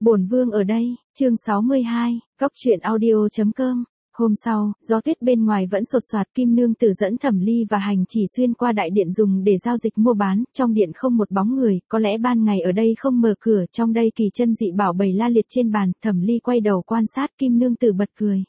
Bổn vương ở đây, chương 62, Cóc truyện audio.com. Hôm sau, gió tuyết bên ngoài vẫn sột soạt, Kim Nương Tử dẫn Thẩm Ly và Hành Chỉ xuyên qua đại điện dùng để giao dịch mua bán, trong điện không một bóng người, có lẽ ban ngày ở đây không mở cửa, trong đây kỳ chân dị bảo bày la liệt trên bàn, Thẩm Ly quay đầu quan sát, Kim Nương Tử bật cười.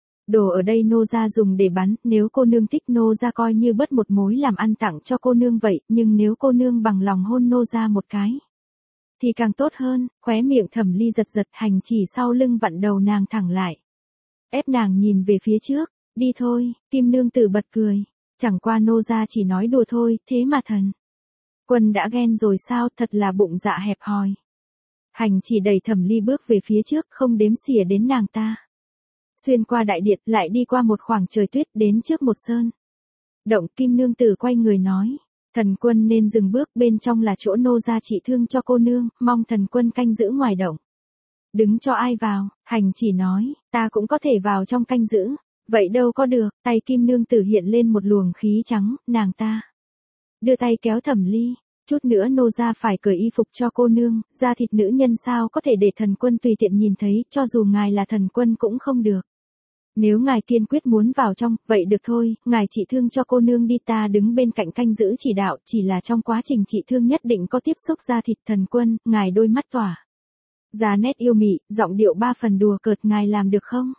Đồ ở đây nô gia dùng để bán, nếu cô nương thích nô gia coi như bớt một mối làm ăn tặng cho cô nương vậy, nhưng nếu cô nương bằng lòng hôn nô gia một cái thì càng tốt hơn. Khóe miệng Thẩm Ly giật giật, Hành Chỉ sau lưng vặn đầu nàng thẳng lại, ép nàng nhìn về phía trước. Đi thôi, Kim Nương Tử bật cười. Chẳng qua nô gia chỉ nói đùa thôi, thế mà thần quân đã ghen rồi sao, thật là bụng dạ hẹp hòi. Hành Chỉ đẩy Thẩm Ly bước về phía trước, không đếm xỉa đến nàng ta. Xuyên qua đại điện, lại đi qua một khoảng trời tuyết, đến trước một sơn động. Kim Nương Tử quay người nói, thần quân nên dừng bước, bên trong là chỗ nô gia trị thương cho cô nương, mong thần quân canh giữ ngoài động. Đứng cho ai vào. Hành Chỉ nói, ta cũng có thể vào trong canh giữ. Vậy đâu có được. Tay Kim Nương Tử hiện lên một luồng khí trắng, nàng ta đưa tay kéo Thẩm Ly. Chút nữa nô gia phải cởi y phục cho cô nương, da thịt nữ nhân sao có thể để thần quân tùy tiện nhìn thấy, cho dù ngài là thần quân cũng không được. Nếu ngài kiên quyết muốn vào trong, vậy được thôi, ngài trị thương cho cô nương đi, ta đứng bên cạnh canh giữ chỉ đạo, chỉ là trong quá trình trị thương nhất định có tiếp xúc da thịt. Thần quân, ngài đôi mắt tỏa ra nét yêu mị, giọng điệu ba phần đùa cợt, ngài làm được không?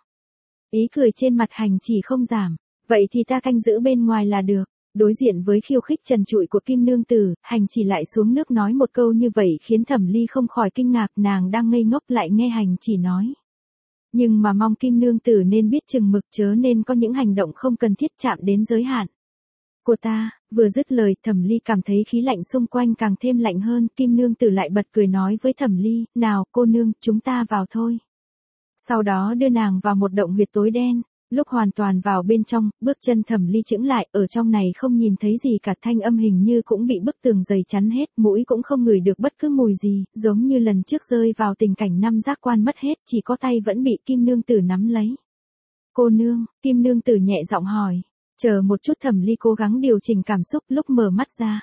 Ý cười trên mặt Hành Chỉ không giảm, vậy thì ta canh giữ bên ngoài là được. Đối diện với khiêu khích trần trụi của Kim Nương Tử, Hành Chỉ lại xuống nước nói một câu như vậy khiến Thẩm Ly không khỏi kinh ngạc, nàng đang ngây ngốc lại nghe Hành Chỉ nói. Nhưng mà mong Kim Nương Tử nên biết chừng mực, chớ nên có những hành động không cần thiết chạm đến giới hạn của ta. Vừa dứt lời, Thẩm Ly cảm thấy khí lạnh xung quanh càng thêm lạnh hơn. Kim Nương Tử lại bật cười nói với Thẩm Ly, nào cô nương, chúng ta vào thôi. Sau đó đưa nàng vào một động huyệt tối đen. Lúc hoàn toàn vào bên trong, bước chân Thẩm Ly chững lại, ở trong này không nhìn thấy gì cả, thanh âm hình như cũng bị bức tường dày chắn hết, mũi cũng không ngửi được bất cứ mùi gì, giống như lần trước rơi vào tình cảnh năm giác quan mất hết, chỉ có tay vẫn bị Kim Nương Tử nắm lấy. Cô nương, Kim Nương Tử nhẹ giọng hỏi. Chờ một chút. Thẩm Ly cố gắng điều chỉnh cảm xúc, lúc mở mắt ra,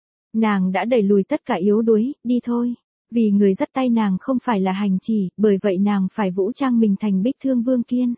nàng đã đẩy lùi tất cả yếu đuối. Đi thôi. Vì người dắt tay nàng không phải là Hành Chỉ, bởi vậy nàng phải vũ trang mình thành Bích Thương Vương Kiên.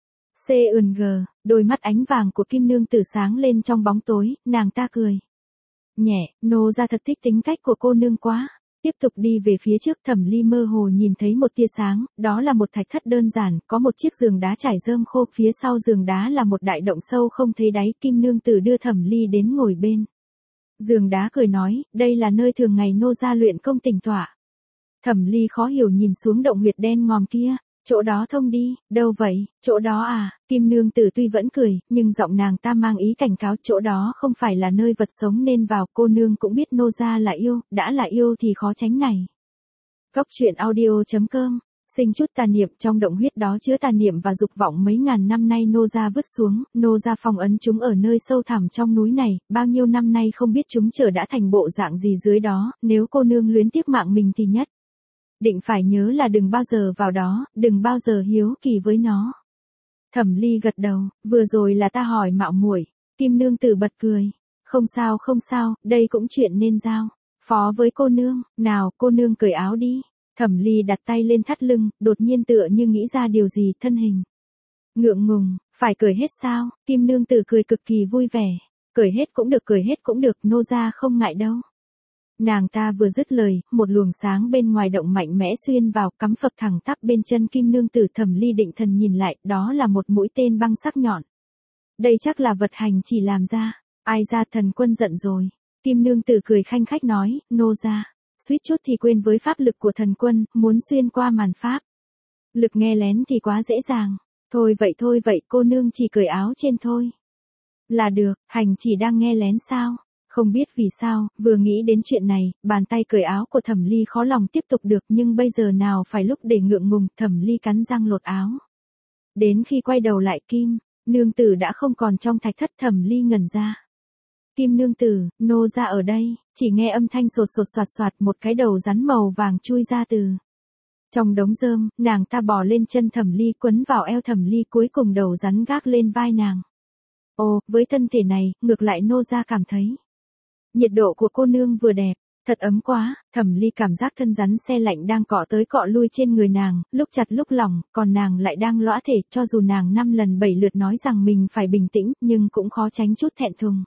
CNG, đôi mắt ánh vàng của Kim Nương Tử sáng lên trong bóng tối, nàng ta cười nhẹ, nô gia thật thích tính cách của cô nương quá. Tiếp tục đi về phía trước, Thẩm Ly mơ hồ nhìn thấy một tia sáng, đó là một thạch thất đơn giản, có một chiếc giường đá trải rơm khô, phía sau giường đá là một đại động sâu không thấy đáy. Kim Nương Tử đưa Thẩm Ly đến ngồi bên giường đá, cười nói, đây là nơi thường ngày nô gia luyện công tĩnh tọa. Thẩm Ly khó hiểu nhìn xuống động huyệt đen ngòm kia. Chỗ đó thông đi. Đâu vậy? Chỗ đó à? Kim Nương Tử tuy vẫn cười, nhưng giọng nàng ta mang ý cảnh cáo, chỗ đó không phải là nơi vật sống nên vào, cô nương cũng biết nô gia là yêu, đã là yêu thì khó tránh này. Cóc truyện audio.com. Sinh chút tà niệm, trong động huyết đó chứa tà niệm và dục vọng mấy ngàn năm nay nô gia vứt xuống, nô gia phong ấn chúng ở nơi sâu thẳm trong núi này, bao nhiêu năm nay không biết chúng trở đã thành bộ dạng gì dưới đó, nếu cô nương luyến tiếc mạng mình thì nhất định phải nhớ là đừng bao giờ vào đó, đừng bao giờ hiếu kỳ với nó. Thẩm Ly gật đầu, vừa rồi là ta hỏi mạo muội. Kim Nương Tử bật cười. Không sao không sao, đây cũng chuyện nên giao phó với cô nương. Nào, cô nương cởi áo đi. Thẩm Ly đặt tay lên thắt lưng, đột nhiên tựa như nghĩ ra điều gì, thân hình ngượng ngùng, phải cởi hết sao? Kim Nương Tử cười cực kỳ vui vẻ. Cởi hết cũng được, cởi hết cũng được, nô gia không ngại đâu. Nàng ta vừa dứt lời, một luồng sáng bên ngoài động mạnh mẽ xuyên vào, cắm phập thẳng tắp bên chân Kim Nương Tử. Thẩm Ly định thần nhìn lại, đó là một mũi tên băng sắc nhọn. Đây chắc là vật Hành Chỉ làm ra. Ai ra, thần quân giận rồi. Kim Nương Tử cười khanh khách nói, nô gia suýt chút thì quên với pháp lực của thần quân, muốn xuyên qua màn pháp lực nghe lén thì quá dễ dàng. Thôi vậy, cô nương chỉ cởi áo trên thôi là được. Hành Chỉ đang nghe lén sao? Không biết vì sao, vừa nghĩ đến chuyện này, bàn tay cởi áo của Thẩm Ly khó lòng tiếp tục được, nhưng bây giờ nào phải lúc để ngượng ngùng. Thẩm Ly cắn răng lột áo. Đến khi quay đầu lại, Kim Nương Tử đã không còn trong thạch thất. Thẩm Ly ngẩn ra. Kim Nương Tử, nô gia ở đây. Chỉ nghe âm thanh sột sột soạt soạt, một cái đầu rắn màu vàng chui ra từ trong đống rơm, nàng ta bò lên chân Thẩm Ly, quấn vào eo Thẩm Ly, cuối cùng đầu rắn gác lên vai nàng. Ồ, với thân thể này, ngược lại nô gia cảm thấy nhiệt độ của cô nương vừa đẹp, Thật ấm quá, Thẩm Ly cảm giác thân rắn se lạnh đang cọ tới cọ lui trên người nàng, lúc chặt lúc lỏng, còn nàng lại đang lõa thể, cho dù nàng 5 lần 7 lượt nói rằng mình phải bình tĩnh, nhưng cũng khó tránh chút thẹn thùng.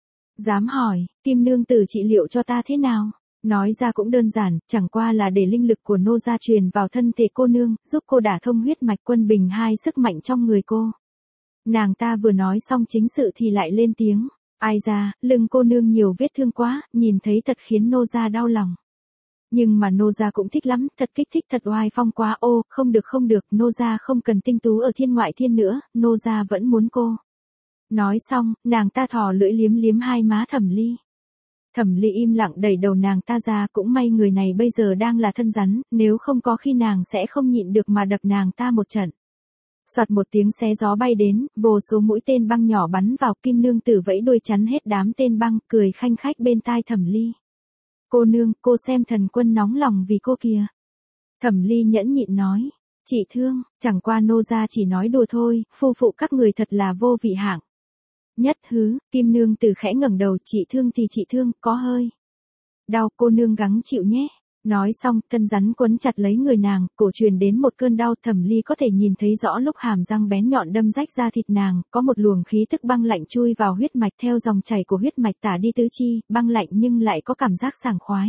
Dám hỏi, Kim nương tử trị liệu cho ta thế nào? Nói ra cũng đơn giản, chẳng qua là để linh lực của nô gia truyền vào thân thể cô nương, giúp cô đả thông huyết mạch quân bình hai sức mạnh trong người cô. Nàng ta vừa nói xong chính sự thì lại lên tiếng. Ai ra, lưng cô nương nhiều vết thương quá, nhìn thấy thật khiến nô gia đau lòng. Nhưng mà nô gia cũng thích lắm, thật kích thích thật oai phong quá, ô, không được, nô gia không cần tinh tú ở thiên ngoại thiên nữa, nô gia vẫn muốn cô. Nói xong, nàng ta thò lưỡi liếm liếm hai má Thẩm Ly. Thẩm Ly im lặng đẩy đầu nàng ta ra, cũng may người này bây giờ đang là thân rắn, nếu không có khi nàng sẽ không nhịn được mà đập nàng ta một trận. Soạt một tiếng xé gió bay đến, vô số mũi tên băng nhỏ bắn vào, Kim nương tử vẫy đuôi chắn hết đám tên băng, cười khanh khách bên tai Thẩm Ly. Cô nương, cô xem thần quân nóng lòng vì cô kìa. Thẩm Ly nhẫn nhịn nói. Chị thương, chẳng qua nô gia chỉ nói đùa thôi, phu phụ các người thật là vô vị hạng. Nhất hứ, Kim nương tử khẽ ngẩng đầu, chị thương thì chị thương, có hơi đau, cô nương gắng chịu nhé. Nói xong, thân rắn quấn chặt lấy người nàng, cổ truyền đến một cơn đau, Thẩm Ly có thể nhìn thấy rõ lúc hàm răng bén nhọn đâm rách ra thịt nàng, có một luồng khí tức băng lạnh chui vào huyết mạch theo dòng chảy của huyết mạch tả đi tứ chi, băng lạnh nhưng lại có cảm giác sảng khoái.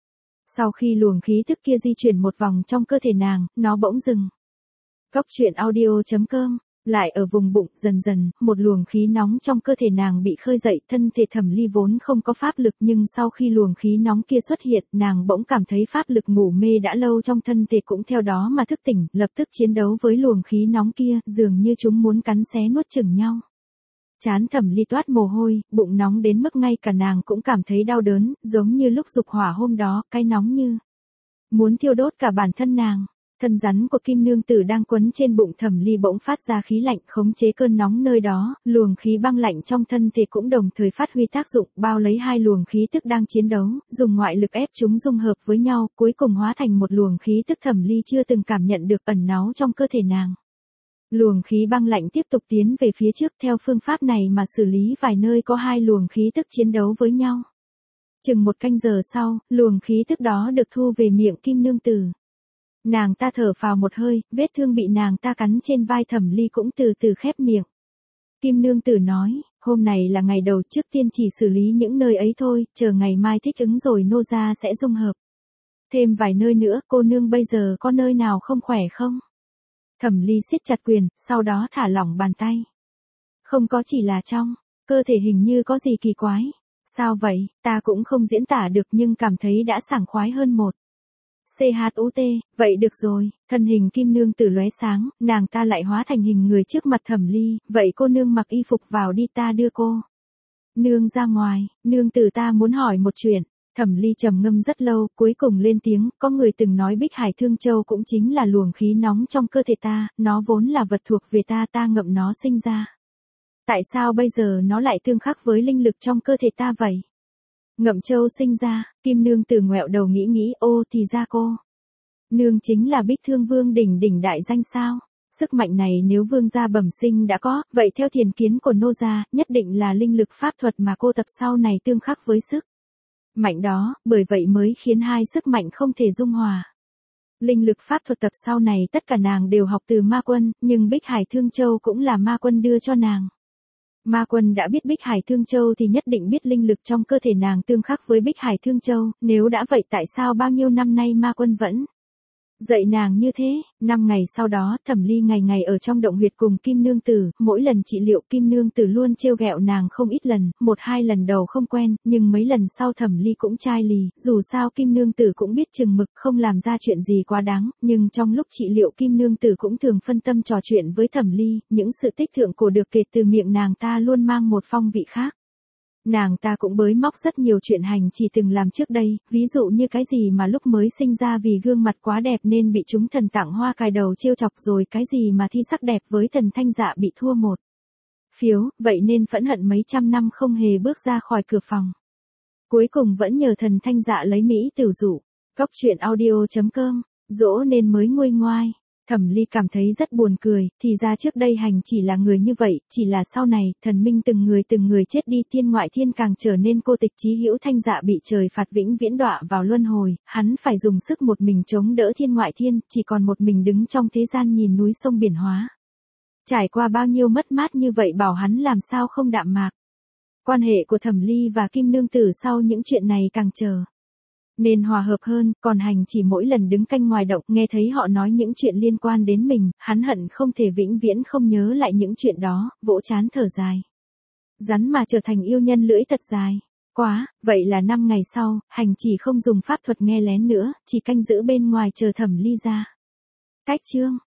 Sau khi luồng khí tức kia di chuyển một vòng trong cơ thể nàng, nó bỗng dừng. Cốc truyện audio.com. Lại ở vùng bụng, dần dần, một luồng khí nóng trong cơ thể nàng bị khơi dậy, thân thể Thẩm Ly vốn không có pháp lực nhưng sau khi luồng khí nóng kia xuất hiện, nàng bỗng cảm thấy pháp lực ngủ mê đã lâu trong thân thể cũng theo đó mà thức tỉnh, lập tức chiến đấu với luồng khí nóng kia, dường như chúng muốn cắn xé nuốt chửng nhau. Trán Thẩm Ly toát mồ hôi, bụng nóng đến mức ngay cả nàng cũng cảm thấy đau đớn, giống như lúc dục hỏa hôm đó, cái nóng như muốn thiêu đốt cả bản thân nàng. Thân rắn của Kim nương tử đang quấn trên bụng Thẩm Ly bỗng phát ra khí lạnh khống chế cơn nóng nơi đó, luồng khí băng lạnh trong thân thể cũng đồng thời phát huy tác dụng, bao lấy hai luồng khí tức đang chiến đấu, dùng ngoại lực ép chúng dung hợp với nhau, cuối cùng hóa thành một luồng khí tức Thẩm Ly chưa từng cảm nhận được ẩn náu trong cơ thể nàng. Luồng khí băng lạnh tiếp tục tiến về phía trước, theo phương pháp này mà xử lý vài nơi có hai luồng khí tức chiến đấu với nhau. Chừng một canh giờ sau, luồng khí tức đó được thu về miệng Kim nương tử. Nàng ta thở phào một hơi, vết thương bị nàng ta cắn trên vai Thẩm Ly cũng từ từ khép miệng. Kim nương tử nói, hôm này là ngày đầu, trước tiên chỉ xử lý những nơi ấy thôi, chờ ngày mai thích ứng rồi nô gia sẽ dung hợp. Thêm vài nơi nữa, cô nương bây giờ có nơi nào không khỏe không? Thẩm Ly siết chặt quyền, sau đó thả lỏng bàn tay. Không có, chỉ là trong cơ thể hình như có gì kỳ quái. Sao vậy, ta cũng không diễn tả được nhưng cảm thấy đã sảng khoái hơn một. CHUT, vậy được rồi, thân hình Kim nương tử lóe sáng, nàng ta lại hóa thành hình người trước mặt Thẩm Ly, vậy cô nương mặc y phục vào đi, ta đưa cô nương ra ngoài, nương tử ta muốn hỏi một chuyện. Thẩm Ly trầm ngâm rất lâu, cuối cùng lên tiếng, có người từng nói Bích Hải Thương Châu cũng chính là luồng khí nóng trong cơ thể ta, nó vốn là vật thuộc về ta, ta ngậm nó sinh ra. Tại sao bây giờ nó lại tương khắc với linh lực trong cơ thể ta vậy? Ngậm châu sinh ra, Kim nương tử ngoẹo đầu nghĩ, ô thì ra cô nương chính là Bích Thương Vương đỉnh đại danh sao? Sức mạnh này nếu vương gia bẩm sinh đã có, vậy theo thiền kiến của nô gia, nhất định là linh lực pháp thuật mà cô tập sau này tương khắc với sức mạnh đó, bởi vậy mới khiến hai sức mạnh không thể dung hòa. Linh lực pháp thuật tập sau này tất cả nàng đều học từ ma quân, nhưng Bích Hải Thương Châu cũng là ma quân đưa cho nàng. Ma quân đã biết Bích Hải Thương Châu thì nhất định biết linh lực trong cơ thể nàng tương khắc với Bích Hải Thương Châu, nếu đã vậy tại sao bao nhiêu năm nay ma quân vẫn dạy nàng như thế? 5 ngày sau đó, Thẩm Ly ngày ngày ở trong động huyệt cùng Kim nương tử, mỗi lần trị liệu Kim nương tử luôn trêu ghẹo nàng không ít lần, 1-2 lần đầu không quen, nhưng mấy lần sau Thẩm Ly cũng chai lì, dù sao Kim nương tử cũng biết chừng mực, không làm ra chuyện gì quá đáng, nhưng trong lúc trị liệu Kim nương tử cũng thường phân tâm trò chuyện với Thẩm Ly, những sự tích thượng cổ được kể từ miệng nàng ta luôn mang một phong vị khác. Nàng ta cũng bới móc rất nhiều chuyện hành chỉ từng làm trước đây, ví dụ như cái gì mà lúc mới sinh ra vì gương mặt quá đẹp nên bị chúng thần tặng hoa cài đầu trêu chọc, rồi cái gì mà thi sắc đẹp với thần Thanh Dạ bị thua một phiếu, vậy nên phẫn hận mấy trăm năm không hề bước ra khỏi cửa phòng. Cuối cùng vẫn nhờ thần Thanh Dạ lấy mỹ tửu dụ. Cốc truyện audio.com, dỗ nên mới nguôi ngoai. Thẩm Ly cảm thấy rất buồn cười, thì ra trước đây hành chỉ là người như vậy, chỉ là sau này, thần minh từng người chết đi, thiên ngoại thiên càng trở nên cô tịch, Chí Hữu Thanh Dạ bị trời phạt vĩnh viễn đọa vào luân hồi, hắn phải dùng sức một mình chống đỡ thiên ngoại thiên, chỉ còn một mình đứng trong thế gian nhìn núi sông biển hóa. Trải qua bao nhiêu mất mát như vậy bảo hắn làm sao không đạm mạc. Quan hệ của Thẩm Ly và Kim Nương Tử sau những chuyện này càng trở nên hòa hợp hơn, còn hành chỉ mỗi lần đứng canh ngoài động nghe thấy họ nói những chuyện liên quan đến mình, hắn hận không thể vĩnh viễn không nhớ lại những chuyện đó, vỗ trán thở dài. Rắn mà trở thành yêu nhân lưỡi thật dài. Quá, vậy là 5 ngày sau, hành chỉ không dùng pháp thuật nghe lén nữa, chỉ canh giữ bên ngoài chờ Thẩm Ly ra. Cách chương